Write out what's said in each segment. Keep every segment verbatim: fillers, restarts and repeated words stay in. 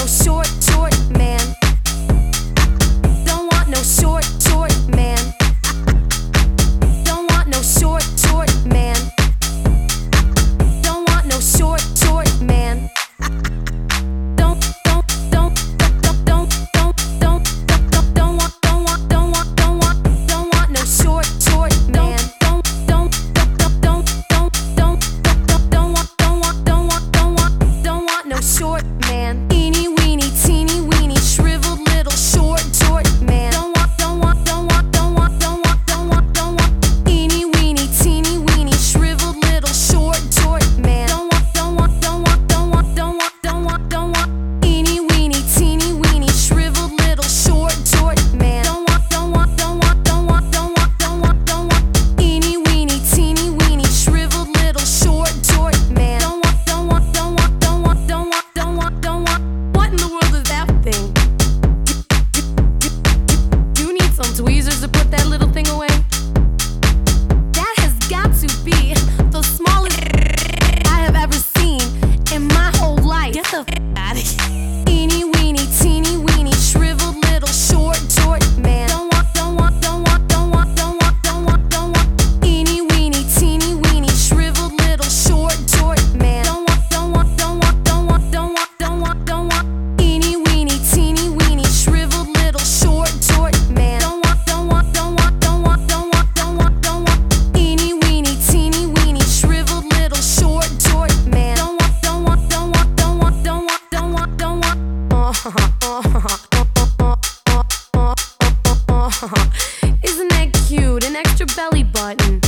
short, short man. Don't want no short, short man. Don't want no short, short man. Don't want no short, short man. Don't, don't, don't, don't, don't, don't, don't, don't, don't want, don't want, don't want, don't want, don't want no short, short man. Don't, don't, don't, don't, don't, don't, don't, don't want, don't want, don't want, don't want, don't want no short man. Eeny weeny, teeny weeny, shriveled little short, short man. Don't want, don't want, don't want, don't want, don't want, don't want, don't want. Eeny weeny, teeny weeny, shriveled little short, short man. Don't want, don't want, don't want, don't want, don't want, don't want, don't want. Eeny weeny, teeny weeny, shriveled little short, short man. Don't want, don't want, don't want, don't want, don't want, don't want, don't want. Eeny weeny, teeny weeny, shriveled little short, short man. Don't want, don't want, don't want, don't want, don't want, don't want, don't want. What in the world is that thing? You need some tweezers to put that little thing away? That has got to be the smallest I have ever seen in my whole life. Get the f out of here. Eeny weeny, teeny weeny, shriveled little short, short man. Don't want, don't want, don't want, don't want, don't want, don't want, don't want. Eeny weeny, teeny weeny, shriveled little short, short man. Don't want, don't want, don't want, don't want, don't want, don't want, don't want. Eeny weeny, teeny weeny, shriveled little short, short man. Don't want, don't want, don't want, don't want, don't want, don't want, don't want. Eeny weeny, teeny weeny, shriveled little short, short man. Don't want, don't want, don't want, don't want, don't want, don't want, don't want. Isn't that cute? An extra belly button.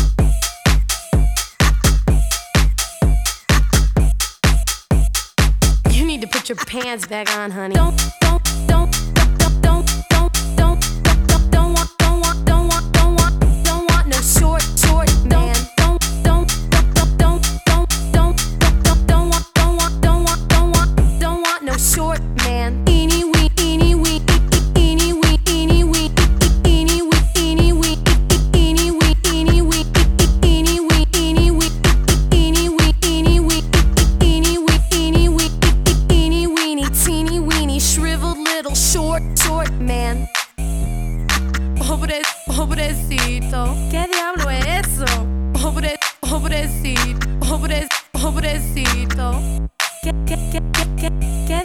You need to put your pants back on, honey. Don't, don't, don't, don't, don't, don't, don't, don't, don't want, don't want, don't want, don't want, don't want no short, short man. Don't, don't, don't, don't, don't, don't, don't, don't want, don't want, don't want, don't want, don't want no short man. Eeny wee, eeny wee, eeny wee, eeny wee, eeny wee, eeny wee, eeny wee, eeny wee, eeny wee, eeny wee, eeny wee, eeny wee, eeny wee, eeny wee, eeny weeny, teeny weeny, shriveled little short, short man. Pobre, pobrecito, ¿qué diablo es eso? Pobre, pobrecito, pobre, pobrecito. ¿Qué, qué, qué, qué, qué, qué